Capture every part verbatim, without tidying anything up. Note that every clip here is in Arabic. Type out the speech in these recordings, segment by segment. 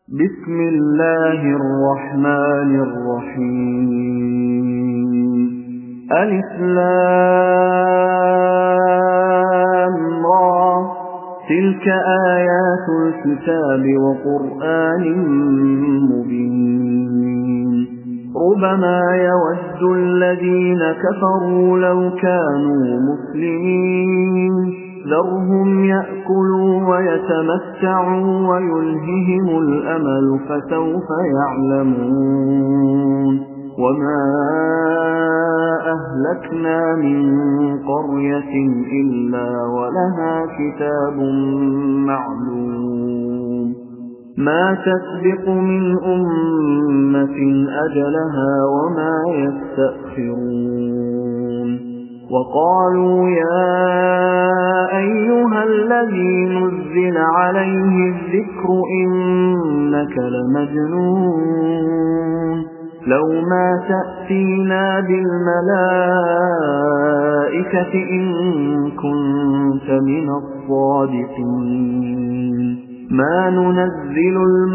بسم الله الرحمن الرحيم ألف لام را تلك آيات الكتاب وقرآن مبين ربما يود الذين كفروا لو كانوا مسلمين ذرهم يأكلوا ويتمتعوا ويلههم الأمل فسوف يعلمون وما أهلكنا من قرية إلا ولها كتاب معلوم ما تسبق من أمة أجلها وما يستأخرون وقالوا يا أيها الذي نزل عليه الذكر إنك لمجنون لو ما تأتينا بالملائكة إن كنت من الصادقين ما ننزل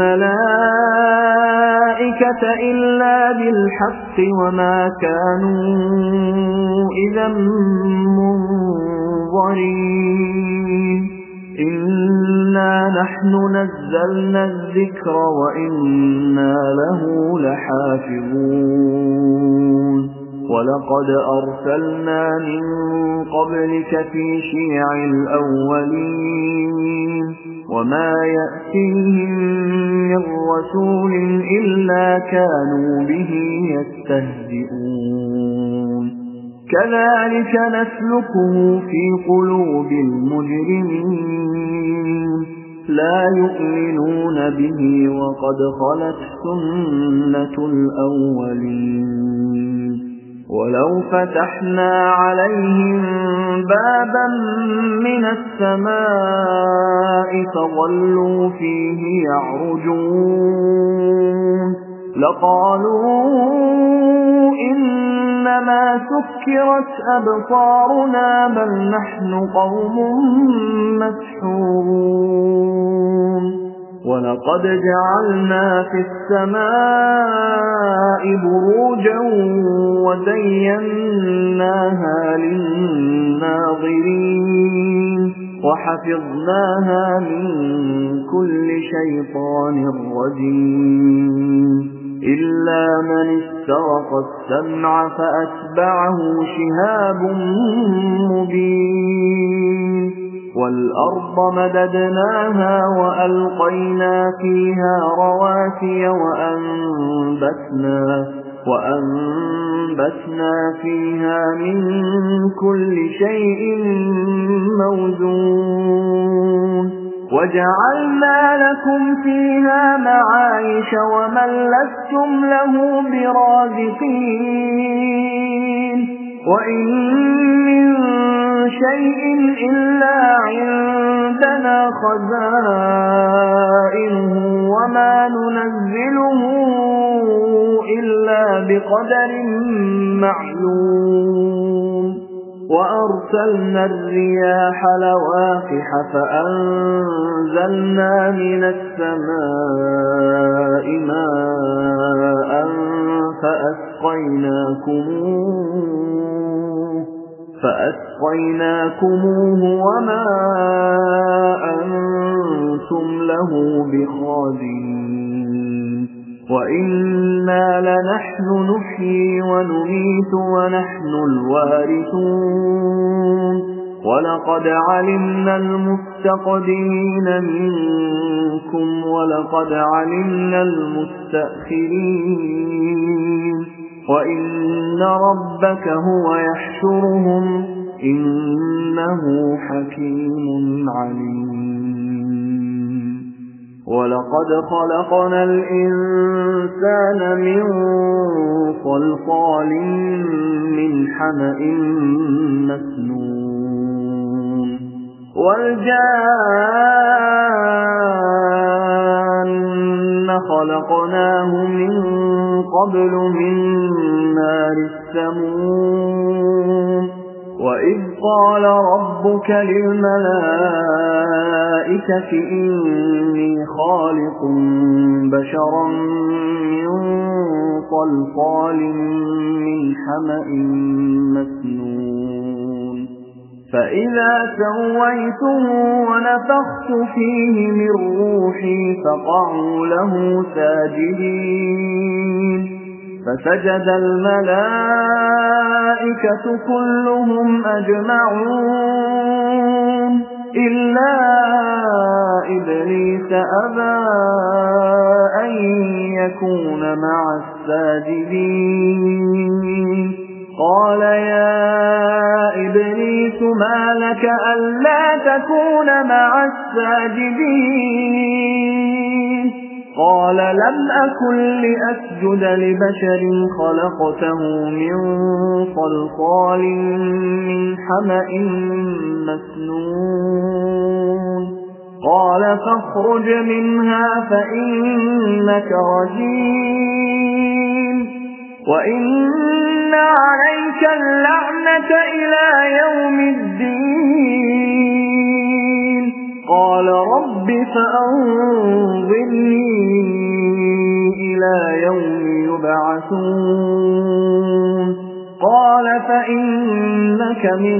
الملائكة إلا بالحق وما كانوا إذا منظرين إنا نحن نزلنا الذكر وإنا له لحافظون ولقد أرسلنا من قبلك في شيع الأولين وما يأتيهم من رسول إلا كانوا به يستهزئون كذلك نسلكه في قلوب المجرمين لا يؤمنون به وقد خلت سنة الأولين ولو فتحنا عليهم بابا من السماء فظلوا فيه يعرجون لقالوا إنما سكرت أبصارنا بل نحن قوم مسحورون ولقد جعلنا في السماء بروجا وزيناها للناظرين وحفظناها من كل شيطان رجيم إلا من استرق السمع فأتبعه شهاب مبين والأرض مددناها وألقينا فيها رواسي وأنبتنا, وأنبتنا فيها من كل شيء موزون وجعلنا لكم فيها معايش ومن لستم له برازقين وإن من شيء إلا عندنا خزائنه وما ننزله إلا بقدر معلوم وأرسلنا الرياح لواقح فأنزلنا من السماء ماء فأسقيناكموه فأسقيناكموه وما أنتم له بخازنين وإنا لنحن نحيي ونميت ونحن الوارثون ولقد علمنا المستقدمين منكم ولقد علمنا المستأخرين وإن ربك هو يحشرهم إنه حكيم عليم ولقد خلقنا الإنسان من صلصال من حمأ مسنون والجان خلقناه من قبل من نار السموم وَإِذْ قَالَ رَبُّكَ لِلْمَلَائِكَةِ إِنِّي خَالِقٌ بَشَرًا مِّن صَلْصَالٍ مِّنْ حَمَإٍ مَّسْنُونٍ فَإِذَا سَوَّيْتُهُ وَنَفَخْتُ فِيهِ مِن رُّوحِي فَقَعُوا لَهُ سَاجِدِينَ فَسَجَدَ الْمَلَائِكَةُ كُلُّهُمْ أَجْمَعُونَ إِلَّا إِبْلِيسَ أَبَى أَن يَكُونَ مَعَ السَّاجِدِينَ قَالَ يَا إِبْلِيسُ مَا لَكَ أَلَّا تَكُونَ مَعَ السَّاجِدِينَ قَالَ لَمْ أَكُنْ لِأَسْجُدَ لِبَشَرٍ خَلَقْتَهُ مِنْ صَلْصَالٍ مِّنْ حَمَإٍ مَّسْنُونٍ قَالَ فَاخْرُجْ مِنْهَا فَإِنَّكَ رَجِيمٌ وَإِنَّ عَلَيْكَ اللَّعْنَةَ إِلَى يَوْمِ الدِّينِ قَالَ رَبِّ فَأَنظِرْنِي إِلَى يَوْمِ يُبْعَثُونَ قَالَ فَإِنَّكَ مِنَ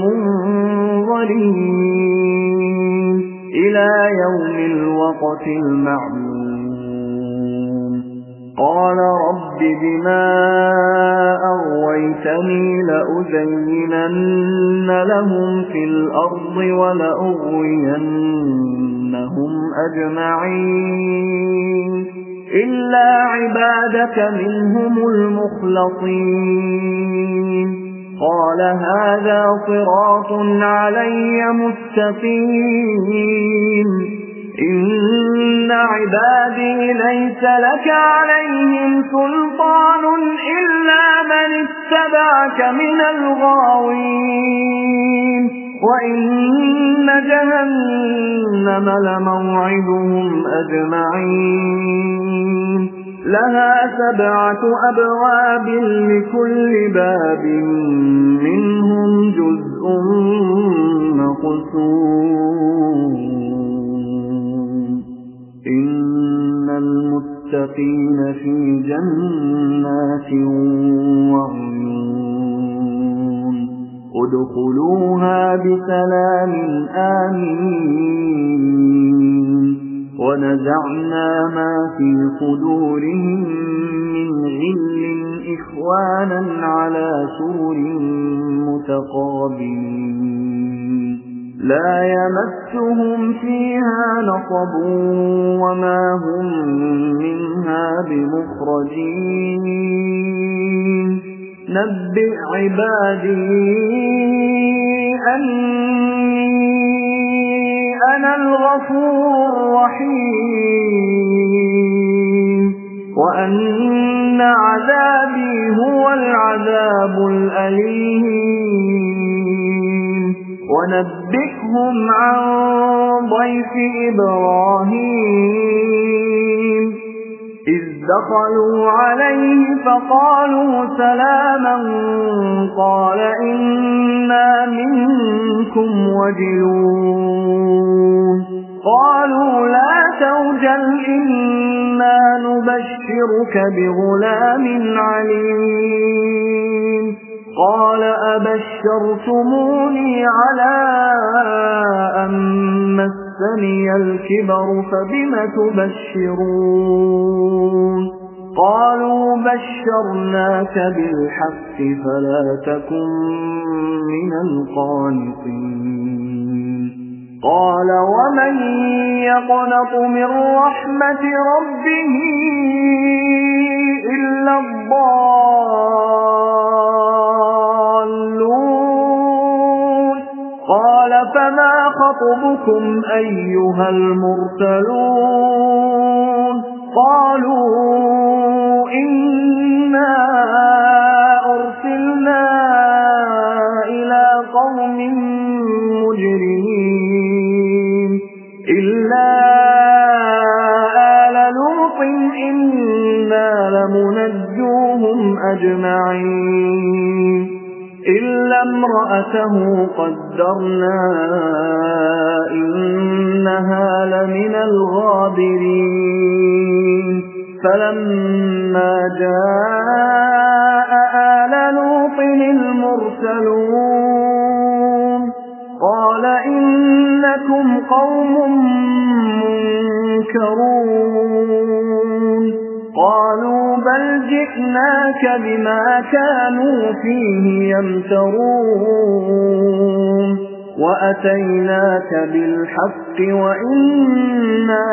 الْمُنظَرِينَ إِلَى يَوْمِ الْوَقْتِ الْمَعْلُومِ قَالَ رَبِّ بِمَا أَغْوَيْتَنِي لَأُزَيِّنَنَّ لَهُمْ فِي الْأَرْضِ وَلَأُغْوِيَنَّهُمْ أَجْمَعِينَ إِلَّا عِبَادَكَ مِنْهُمُ الْمُخْلَصِينَ قَالَ هَذَا صِرَاطٌ عَلَيَّ مُسْتَقِيمٌ إِنَّ عِبَادِي لَيْسَ لَكَ عَلَيْهِمْ سُلْطَانٌ إِلَّا مَنِ اتَّبَعَكَ مِنَ الْغَاوِينَ وَإِنَّ جَهَنَّمَ لَمَوْعِدُهُمْ أَجْمَعِينَ لَهَا سَبْعَةُ أَبْوَابٍ لِكُلِّ بَابٍ مِّنْهُمْ جُزْءٌ مَّقْسُومٌ إِنَّ الْمُتَّقِينَ فِي جَنَّاتٍ وَعُيُونٍ ادْخُلُوهَا بِسَلَامٍ آمِنِينَ وَنَزَعْنَا مَا فِي صُدُورِهِم مِّنْ غِلٍّ إِخْوَانًا عَلَى سُرُرٍ مُتَقَابِلِينَ لَا يَمَسُّهُمْ فِيهَا نَصَبٌ وَمَا هُمْ مِنْهَا بِمُخْرَجِينَ نَبِّئْ عِبَادِي أَنِّي أَنَا الْغَفُورُ الرَّحِيمُ وَأَنَّ عَذَابِي هُوَ الْعَذَابُ الْأَلِيمُ وَنَبِّئْهُمْ عَنْ ضَيْفِ إِبْرَاهِيمَ إِذْ دَخَلُوا عَلَيْهِ فَقَالُوا سَلَامًا قَالَ إِنَّا مِنكُمْ وَجِلُونَ قَالُوا لَا تَوْجَلْ إِنَّا نُبَشِّرُكَ بِغُلَامٍ عَلِيمٍ قَالَ أَبَشَّرْتُمُونِي عَلَىٰ أَن مَّسَّنِيَ الْكِبَرُ فَبِمَ تُبَشِّرُونَ قَالُوا بَشَّرْنَاكَ بِالْحَقِّ فَلَا تَكُن مِّنَ الْقَانِطِينَ قَالَ وَمَن يَقْنَطُ مِن رَّحْمَةِ رَبِّهِ إِلَّا الضَّالُّونَ قَالَ فَمَا خَطْبُكُمْ أَيُّهَا الْمُرْسَلُونَ قَالُوا إِنَّا أُرْسِلْنَا إِلَى قَوْمٍ مُجْرِمِينَ إِلَّا آلَ لُوطٍ إِنَّا لَمُنَجُّوهُمْ أَجْمَعِينَ إلا امرأته قدرنا إنها لمن الغابرين فلما جاء آل لوط المرسلون قال إنكم قوم منكرون قالوا بل جئناك بما كانوا فيه يمترون وأتيناك بالحق وإنا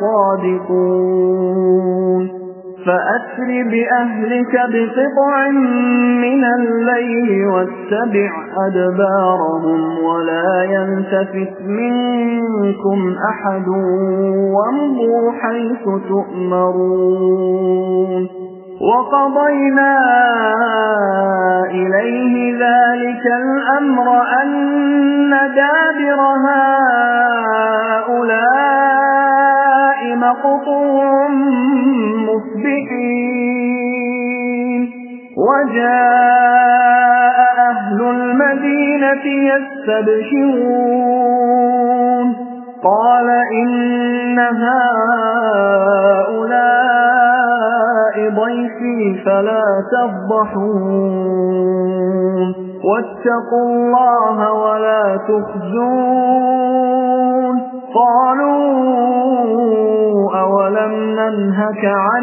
لصادقون فأسر بأهلك بقطع من الليل واتبع أدبارهم ولا يلتفت منكم أحد وامضوا حيث تؤمرون وقضينا إليه ذلك الأمر أن دابر هؤلاء مقطوع مصبحين وجاء أهل المدينة يستبشرون قال إن هؤلاء ضيفي فلا تفضحون واتقوا الله ولا تخزون قالوا أولم ننهك عن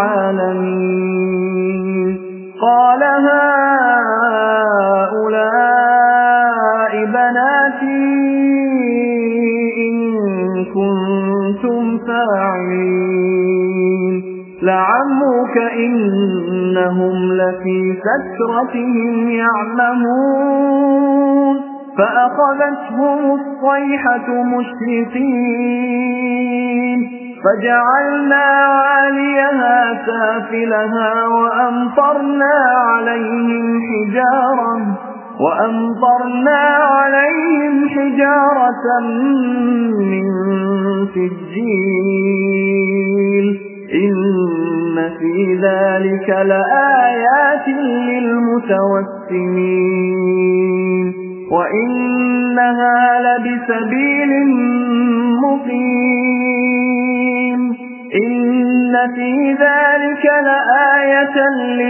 العالمين قال هؤلاء بناتي إن كنتم فاعلين لعمرك إنهم لفي سكرتهم يعمهون فأخذتهم الصيحة مشرقين فجعلنا عاليها سافلها وأمطرنا عليهم حجارة وأمطرنا عليهم حجارة من سجيل إن في ذلك لآيات للمتوسمين وإنها لبسبيل مقيم إن في ذلك لآية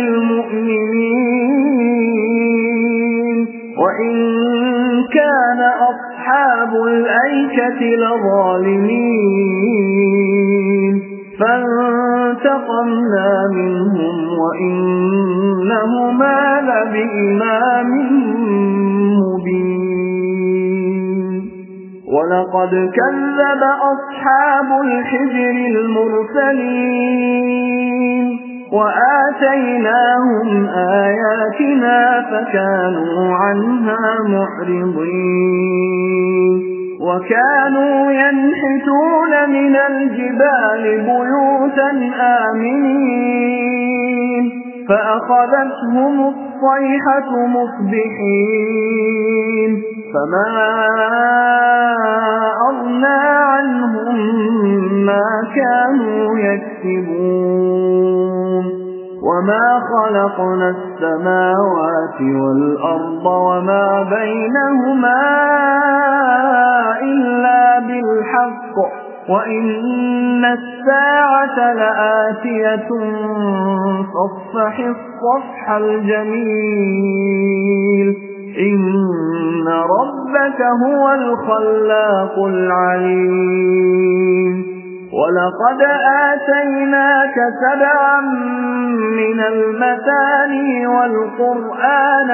للمؤمنين وإن كان أصحاب الأيكة لظالمين فانتقمنا منهم وإنهما لبإمام مبين ولقد كذب أصحاب الحجر المرسلين وآتيناهم آياتنا فكانوا عنها معرضين وكانوا ينحتون من الجبال بيوتا آمنين فأخذتهم الصيحة مصبحين فما أغنى عنهم ما كانوا يكسبون وما خلقنا السماوات والأرض وما بينهما إلا بالحق وإن الساعة لآتية فاصفح الصفح الجميل إن ربك هو الخلاق العليم ولقد آتيناك سبعا من المثاني والقرآن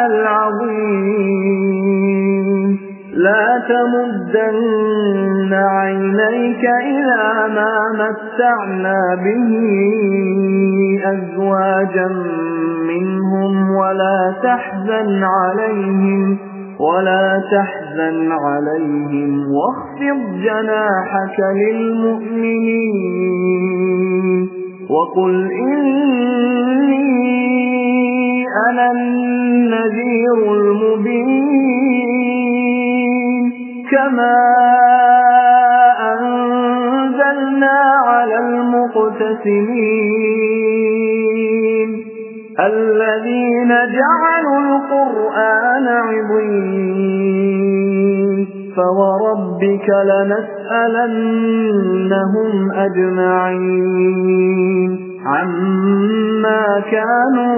العظيم لا تمدن عينيك إلى ما متعنا به أزواجا منهم ولا تحزن عليهم ولا تحزن عليهم واخفض جناحك للمؤمنين وقل إني أنا النذير المبين كما أنزلنا على المقتسمين الذين جعلوا القرآن عضين فوربك لنسألنهم أجمعين عما كانوا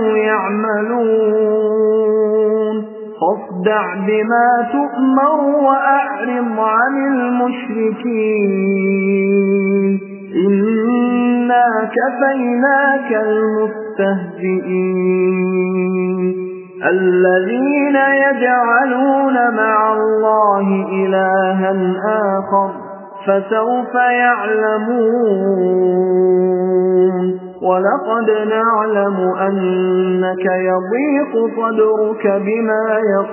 يعملون فاصدع بما تؤمر وأعرض عن المشركين إنا كفيناك المستهزئين الذين يجعلون مع الله إلها آخر فسوف يعلمون ولقد نعلم أنك يضيق صدرك بما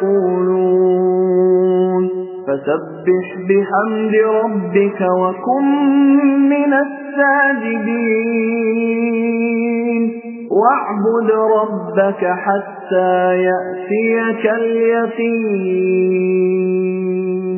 يقولون فسبح بحمد ربك وكن من الساجدين واعبد ربك حتى يأتيك اليقين.